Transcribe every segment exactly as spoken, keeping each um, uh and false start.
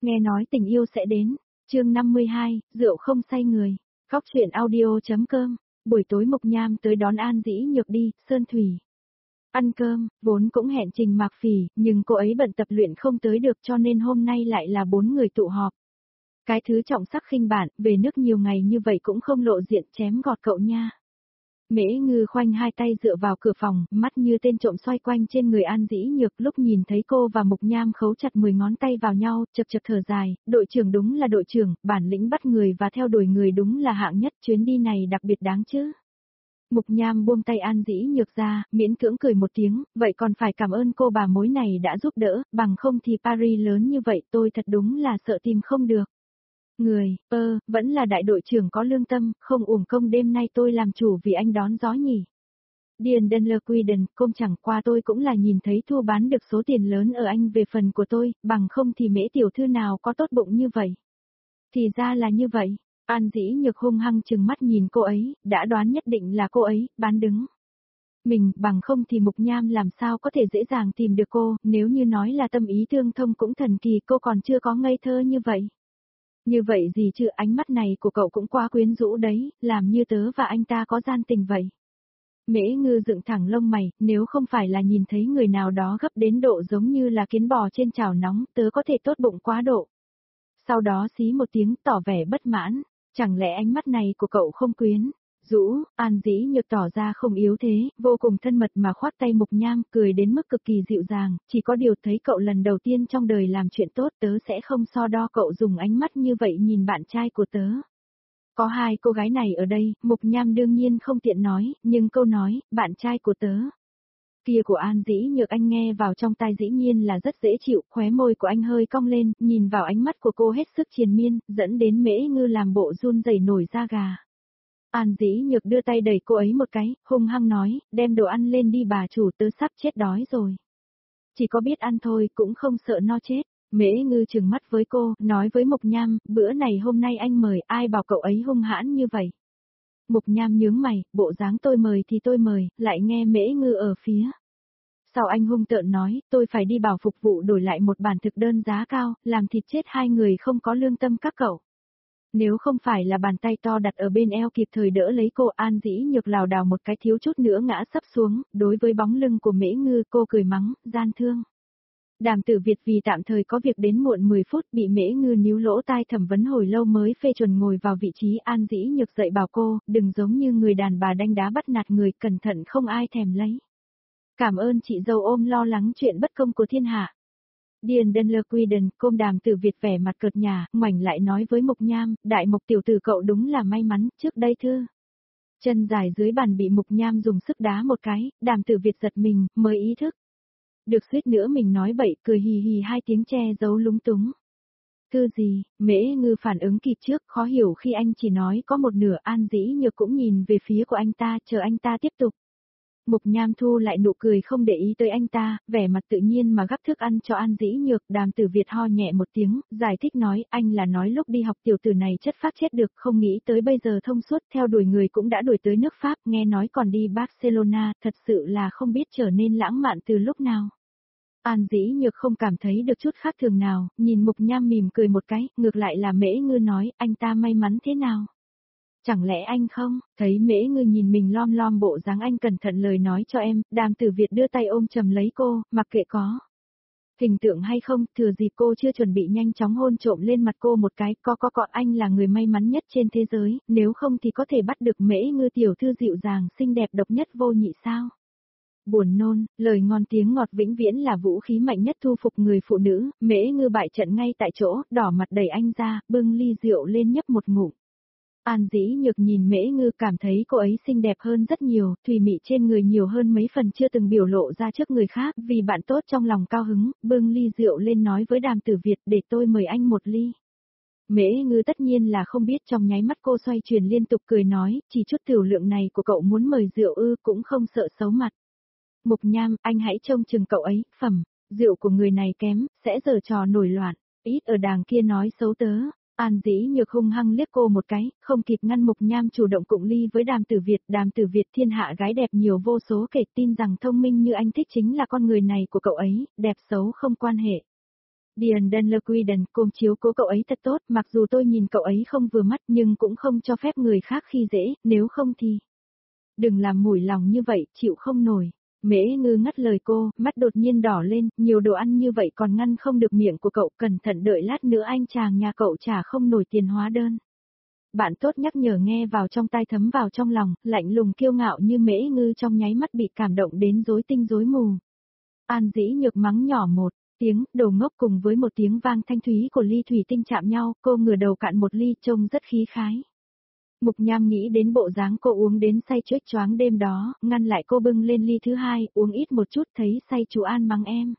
Nghe nói tình yêu sẽ đến. Chương năm mươi hai, rượu không say người. Góc truyện audio.com. Buổi tối Mục Nham tới đón An Dĩ Nhược đi, Sơn Thủy. Ăn cơm, vốn cũng hẹn Trình Mạc Phỉ, nhưng cô ấy bận tập luyện không tới được cho nên hôm nay lại là bốn người tụ họp. Cái thứ trọng sắc khinh bản, về nước nhiều ngày như vậy cũng không lộ diện chém gọt cậu nha. Mễ Ngư khoanh hai tay dựa vào cửa phòng, mắt như tên trộm xoay quanh trên người An Dĩ Nhược, lúc nhìn thấy cô và Mục Nham khấu chặt mười ngón tay vào nhau, chật chật thở dài, đội trưởng đúng là đội trưởng, bản lĩnh bắt người và theo đuổi người đúng là hạng nhất, chuyến đi này đặc biệt đáng chứ. Mục Nham buông tay An Dĩ Nhược ra, miễn cưỡng cười một tiếng, vậy còn phải cảm ơn cô bà mối này đã giúp đỡ, bằng không thì Paris lớn như vậy tôi thật đúng là sợ tìm không được. Người, ơ, vẫn là đại đội trưởng có lương tâm, không uổng công đêm nay tôi làm chủ vì anh đón gió nhỉ. Điền Denler Quiden, công chẳng qua tôi cũng là nhìn thấy thu bán được số tiền lớn ở anh về phần của tôi, bằng không thì Mễ tiểu thư nào có tốt bụng như vậy. Thì ra là như vậy, An Dĩ Nhược hung hăng chừng mắt nhìn cô ấy, đã đoán nhất định là cô ấy, bán đứng. Mình, bằng không thì Mục Nham làm sao có thể dễ dàng tìm được cô, nếu như nói là tâm ý tương thông cũng thần kỳ, cô còn chưa có ngây thơ như vậy. Như vậy gì chứ, ánh mắt này của cậu cũng quá quyến rũ đấy, làm như tớ và anh ta có gian tình vậy. Mễ Ngư dựng thẳng lông mày, nếu không phải là nhìn thấy người nào đó gấp đến độ giống như là kiến bò trên chảo nóng, tớ có thể tốt bụng quá độ. Sau đó xí một tiếng tỏ vẻ bất mãn, chẳng lẽ ánh mắt này của cậu không quyến rũ? An Dĩ Nhược tỏ ra không yếu thế, vô cùng thân mật mà khoát tay Mục Nham, cười đến mức cực kỳ dịu dàng, chỉ có điều thấy cậu lần đầu tiên trong đời làm chuyện tốt, tớ sẽ không so đo cậu dùng ánh mắt như vậy nhìn bạn trai của tớ. Có hai cô gái này ở đây, Mục Nham đương nhiên không tiện nói, nhưng câu nói, bạn trai của tớ. Kia của An Dĩ Nhược anh nghe vào trong tai dĩ nhiên là rất dễ chịu, khóe môi của anh hơi cong lên, nhìn vào ánh mắt của cô hết sức triền miên, dẫn đến Mễ Ngư làm bộ run rẩy nổi da gà. An Dĩ Nhược đưa tay đẩy cô ấy một cái, hung hăng nói, đem đồ ăn lên đi bà chủ, tớ sắp chết đói rồi. Chỉ có biết ăn thôi, cũng không sợ no chết. Mễ Ngư trừng mắt với cô, nói với Mục Nham, bữa này hôm nay anh mời, ai bảo cậu ấy hung hãn như vậy. Mục Nham nhướng mày, bộ dáng tôi mời thì tôi mời, lại nghe Mễ Ngư ở phía. Sau anh hung tợn nói, tôi phải đi bảo phục vụ đổi lại một bản thực đơn giá cao, làm thịt chết hai người không có lương tâm các cậu. Nếu không phải là bàn tay to đặt ở bên eo kịp thời đỡ lấy cô, An Dĩ Nhược lảo đảo một cái thiếu chút nữa ngã sấp xuống, đối với bóng lưng của Mễ Ngư cô cười mắng, gian thương. Đàm Tử Việt vì tạm thời có việc đến muộn mười phút bị Mễ Ngư níu lỗ tai thẩm vấn hồi lâu mới phê chuẩn ngồi vào vị trí. An Dĩ Nhược dạy bảo cô, đừng giống như người đàn bà đanh đá bắt nạt người, cẩn thận không ai thèm lấy. Cảm ơn chị dâu ôm lo lắng chuyện bất công của thiên hạ. Điền Denler Quiden, côm Đàm Tử Việt vẻ mặt cợt nhả, ngoảnh lại nói với Mục Nham, đại Mục tiểu tử cậu đúng là may mắn, trước đây thư. Chân dài dưới bàn bị Mục Nham dùng sức đá một cái, Đàm Tử Việt giật mình, mới ý thức. Được suýt nữa mình nói bậy, cười hì hì hai tiếng che giấu lúng túng. Thư gì, Mễ Ngư phản ứng kịp trước, khó hiểu khi anh chỉ nói có một nửa. An Dĩ Nhược cũng nhìn về phía của anh ta, chờ anh ta tiếp tục. Mục Nham thu lại nụ cười không để ý tới anh ta, vẻ mặt tự nhiên mà gắp thức ăn cho An Dĩ Nhược. Đàm Tử Việt ho nhẹ một tiếng, giải thích nói, anh là nói lúc đi học tiểu tử này chất phác chết được, không nghĩ tới bây giờ thông suốt, theo đuổi người cũng đã đuổi tới nước Pháp, nghe nói còn đi Barcelona, thật sự là không biết trở nên lãng mạn từ lúc nào. An Dĩ Nhược không cảm thấy được chút khác thường nào, nhìn Mục Nham mỉm cười một cái, ngược lại là Mễ Ngư nói, anh ta may mắn thế nào? Chẳng lẽ anh không, thấy Mễ Ngư nhìn mình lom lom bộ dáng, anh cẩn thận lời nói cho em. Đàm Tử Việt đưa tay ôm chầm lấy cô, mặc kệ có hình tượng hay không, thừa dịp cô chưa chuẩn bị nhanh chóng hôn trộm lên mặt cô một cái, có có có anh là người may mắn nhất trên thế giới, nếu không thì có thể bắt được Mễ Ngư tiểu thư dịu dàng, xinh đẹp độc nhất vô nhị sao? Buồn nôn, lời ngon tiếng ngọt vĩnh viễn là vũ khí mạnh nhất thu phục người phụ nữ. Mễ Ngư bại trận ngay tại chỗ, đỏ mặt đẩy anh ra, bưng ly rượu lên nhấp một ngụm. An Dĩ Nhược nhìn Mễ Ngư cảm thấy cô ấy xinh đẹp hơn rất nhiều, thùy mị trên người nhiều hơn mấy phần chưa từng biểu lộ ra trước người khác, vì bạn tốt trong lòng cao hứng, bưng ly rượu lên nói với Đàm Tử Việt, để tôi mời anh một ly. Mễ Ngư tất nhiên là không biết, trong nháy mắt cô xoay chuyển liên tục cười nói, chỉ chút tiểu lượng này của cậu muốn mời rượu ư, cũng không sợ xấu mặt. Mục Nham, anh hãy trông chừng cậu ấy, phẩm, rượu của người này kém, sẽ giở trò nổi loạn, ít ở đàng kia nói xấu tớ. An Dĩ Nhược hung hăng liếc cô một cái, không kịp ngăn Mục Nham chủ động cụng ly với Đàm Tử Việt. Đàm Tử Việt thiên hạ gái đẹp nhiều vô số kể, tin rằng thông minh như anh thích chính là con người này của cậu ấy, đẹp xấu không quan hệ. Điền Denlerquiden, cô chiếu cố cậu ấy thật tốt, mặc dù tôi nhìn cậu ấy không vừa mắt nhưng cũng không cho phép người khác khi dễ, nếu không thì... Đừng làm mủi lòng như vậy, chịu không nổi. Mễ Ngư ngắt lời cô, mắt đột nhiên đỏ lên, nhiều đồ ăn như vậy còn ngăn không được miệng của cậu, cẩn thận đợi lát nữa anh chàng nhà cậu trả không nổi tiền hóa đơn. Bạn tốt nhắc nhở nghe vào trong tai thấm vào trong lòng, lạnh lùng kiêu ngạo như Mễ Ngư trong nháy mắt bị cảm động đến rối tinh rối mù. An Dĩ Nhược mắng nhỏ một tiếng, đồ ngốc cùng với một tiếng vang thanh thúy của ly thủy tinh chạm nhau, cô ngửa đầu cạn một ly trông rất khí khái. Mục Nham nghĩ đến bộ dáng cô uống đến say chuếch choáng đêm đó, ngăn lại cô bưng lên ly thứ hai, uống ít một chút thấy say chú An mắng em.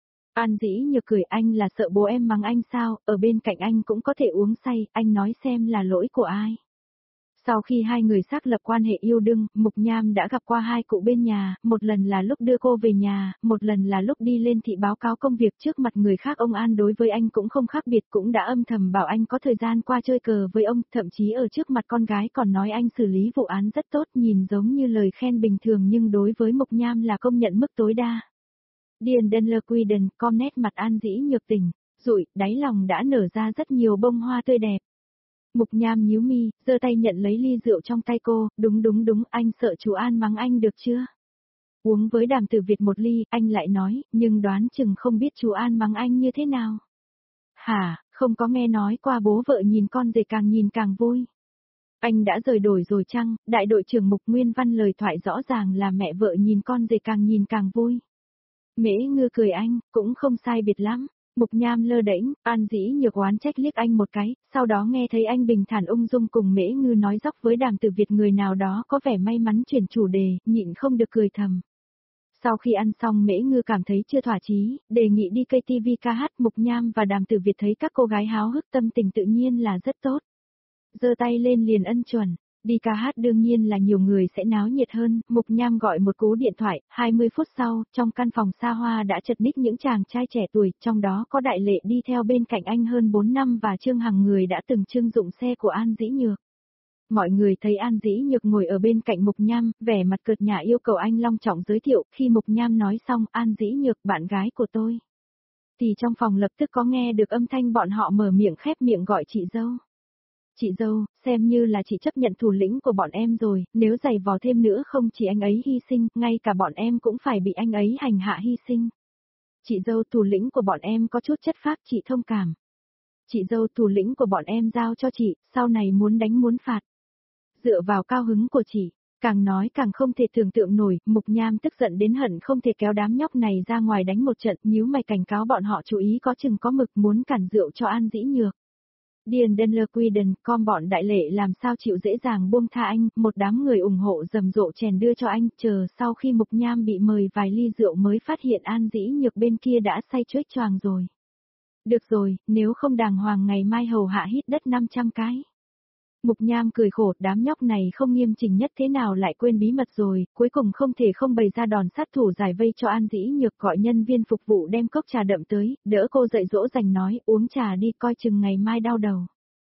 An Dĩ Nhược cười, anh là sợ bố em mắng anh sao, ở bên cạnh anh cũng có thể uống say, anh nói xem là lỗi của ai. Sau khi hai người xác lập quan hệ yêu đương, Mục Nham đã gặp qua hai cụ bên nhà, một lần là lúc đưa cô về nhà, một lần là lúc đi lên thị báo cáo công việc trước mặt người khác. Ông An đối với anh cũng không khác biệt, cũng đã âm thầm bảo anh có thời gian qua chơi cờ với ông, thậm chí ở trước mặt con gái còn nói anh xử lý vụ án rất tốt, nhìn giống như lời khen bình thường nhưng đối với Mục Nham là công nhận mức tối đa. Điền Denlerquiden, con nét mặt An Dĩ Nhược tỉnh, rụi, đáy lòng đã nở ra rất nhiều bông hoa tươi đẹp. Mục Nham nhíu mi, giơ tay nhận lấy ly rượu trong tay cô, đúng đúng đúng, anh sợ chú An mắng anh được chưa? Uống với Đàm Tử Việt một ly, anh lại nói, nhưng đoán chừng không biết chú An mắng anh như thế nào. Hả, không có nghe nói qua bố vợ nhìn con rể càng nhìn càng vui. Anh đã rời đổi rồi chăng? Đại đội trưởng Mục Nguyên Văn lời thoại rõ ràng là mẹ vợ nhìn con rể càng nhìn càng vui. Mễ Ngư cười anh, cũng không sai biệt lắm. Mục Nham lơ đễnh, An Dĩ Nhược oán trách liếc anh một cái, sau đó nghe thấy anh bình thản ung dung cùng Mễ Ngư nói dóc với Đàm Tử Việt, người nào đó có vẻ may mắn chuyển chủ đề, nhịn không được cười thầm. Sau khi ăn xong Mễ Ngư cảm thấy chưa thỏa chí, đề nghị đi ca tê vê ca hát. Mục Nham và Đàm Tử Việt thấy các cô gái háo hức tâm tình tự nhiên là rất tốt. Giơ tay lên liền ân chuẩn. Đi ca hát đương nhiên là nhiều người sẽ náo nhiệt hơn, Mục Nham gọi một cú điện thoại, hai mươi phút sau, trong căn phòng xa hoa đã chật ních những chàng trai trẻ tuổi, trong đó có Đại Lệ đi theo bên cạnh anh hơn bốn năm và Trương Hằng, người đã từng trưng dụng xe của An Dĩ Nhược. Mọi người thấy An Dĩ Nhược ngồi ở bên cạnh Mục Nham, vẻ mặt cợt nhả yêu cầu anh long trọng giới thiệu, khi Mục Nham nói xong, An Dĩ Nhược, bạn gái của tôi. Thì trong phòng lập tức có nghe được âm thanh bọn họ mở miệng khép miệng gọi chị dâu. Chị dâu, xem như là chị chấp nhận thủ lĩnh của bọn em rồi, nếu giày vò thêm nữa không chỉ anh ấy hy sinh, ngay cả bọn em cũng phải bị anh ấy hành hạ hy sinh. Chị dâu, thủ lĩnh của bọn em có chút chất phác, chị thông cảm. Chị dâu, thủ lĩnh của bọn em giao cho chị, sau này muốn đánh muốn phạt. Dựa vào cao hứng của chị, càng nói càng không thể tưởng tượng nổi, Mục Nham tức giận đến hận không thể kéo đám nhóc này ra ngoài đánh một trận, nhíu mày cảnh cáo bọn họ chú ý có chừng có mực, muốn cản rượu cho An Dĩ Nhược. Điền Denlerquiden, con bọn Đại Lệ làm sao chịu dễ dàng buông tha anh, một đám người ủng hộ rầm rộ chèn đưa cho anh, chờ sau khi Mục Nham bị mời vài ly rượu mới phát hiện An Dĩ Nhược bên kia đã say chuếch choàng rồi. Được rồi, nếu không đàng hoàng ngày mai hầu hạ hít đất năm trăm cái. Mục Nham cười khổ, đám nhóc này không nghiêm chỉnh nhất thế nào lại quên bí mật rồi, cuối cùng không thể không bày ra đòn sát thủ giải vây cho An Dĩ Nhược, gọi nhân viên phục vụ đem cốc trà đậm tới, đỡ cô dậy dỗ dành nói, uống trà đi coi chừng ngày mai đau đầu.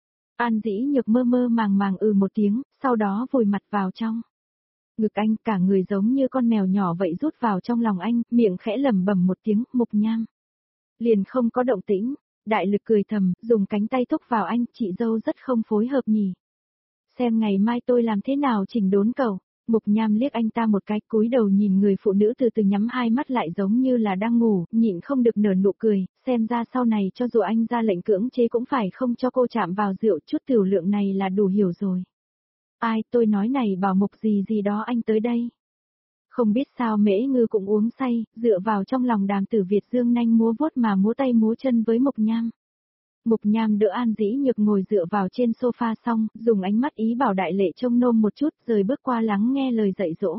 An Dĩ Nhược mơ mơ màng màng ừ một tiếng, sau đó vùi mặt vào trong ngực anh, cả người giống như con mèo nhỏ vậy rút vào trong lòng anh, miệng khẽ lẩm bẩm một tiếng, Mục Nham. Liền không có động tĩnh, Đại Lực cười thầm, dùng cánh tay thúc vào anh, chị dâu rất không phối hợp nhỉ. Xem ngày mai tôi làm thế nào chỉnh đốn cậu. Mục Nham liếc anh ta một cái, cúi đầu nhìn người phụ nữ từ từ nhắm hai mắt lại giống như là đang ngủ, nhịn không được nở nụ cười, xem ra sau này cho dù anh ra lệnh cưỡng chế cũng phải không cho cô chạm vào rượu, chút tiểu lượng này là đủ hiểu rồi. Ai, tôi nói này bảo Mục gì gì đó anh tới đây. Không biết sao Mễ Ngư cũng uống say, dựa vào trong lòng Đàm Tử Việt dương nanh múa vuốt mà múa tay múa chân với Mục Nham. Mục Nham đỡ An Dĩ Nhược ngồi dựa vào trên sofa xong, dùng ánh mắt ý bảo Đại Lệ trông nôm một chút rồi bước qua lắng nghe lời dạy dỗ.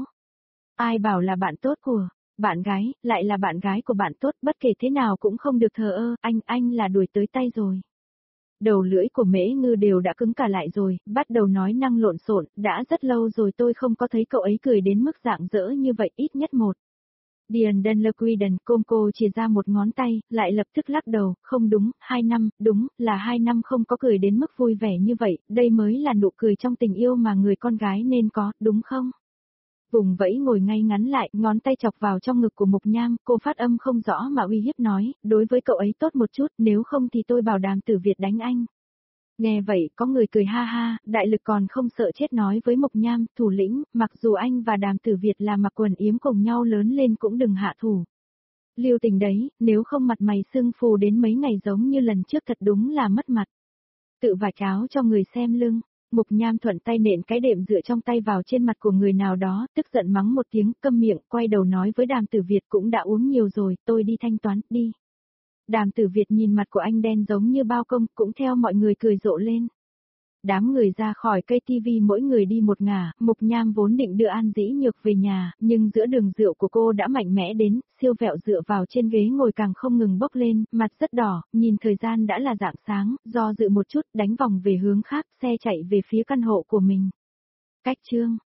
Ai bảo là bạn tốt của, bạn gái, lại là bạn gái của bạn tốt, bất kể thế nào cũng không được thờ ơ, anh, anh là đuổi tới tay rồi. Đầu lưỡi của Mễ Ngư đều đã cứng cả lại rồi, bắt đầu nói năng lộn xộn, đã rất lâu rồi tôi không có thấy cậu ấy cười đến mức rạng rỡ như vậy, ít nhất một. Điền Denlerquiden, côm cô chỉ ra một ngón tay, lại lập tức lắc đầu, không đúng, hai năm, đúng, là hai năm không có cười đến mức vui vẻ như vậy, đây mới là nụ cười trong tình yêu mà người con gái nên có, đúng không? Vùng vẫy ngồi ngay ngắn lại, ngón tay chọc vào trong ngực của Mục Nham, cô phát âm không rõ mà uy hiếp nói, đối với cậu ấy tốt một chút, nếu không thì tôi bảo Đàm Tử Việt đánh anh. Nghe vậy, có người cười ha ha, đại lực còn không sợ chết nói với Mục Nham, thủ lĩnh, mặc dù anh và Đàm Tử Việt là mặc quần yếm cùng nhau lớn lên cũng đừng hạ thủ. Lưu tình đấy, nếu không mặt mày sưng phù đến mấy ngày giống như lần trước thật đúng là mất mặt. Tự vả cháo cho người xem lưng. Mục Nham thuận tay nện cái đệm dựa trong tay vào trên mặt của người nào đó, tức giận mắng một tiếng, câm miệng, quay đầu nói với Đàm Tử Việt cũng đã uống nhiều rồi, tôi đi thanh toán, đi. Đàm Tử Việt nhìn mặt của anh đen giống như bao công, cũng theo mọi người cười rộ lên. Đám người ra khỏi cây tivi mỗi người đi một ngả, Mục Nham vốn định đưa An Dĩ Nhược về nhà, nhưng giữa đường rượu của cô đã mạnh mẽ đến, siêu vẹo dựa vào trên ghế ngồi càng không ngừng bốc lên, mặt rất đỏ, nhìn thời gian đã là rạng sáng, do dự một chút, đánh vòng về hướng khác, xe chạy về phía căn hộ của mình. Cách chương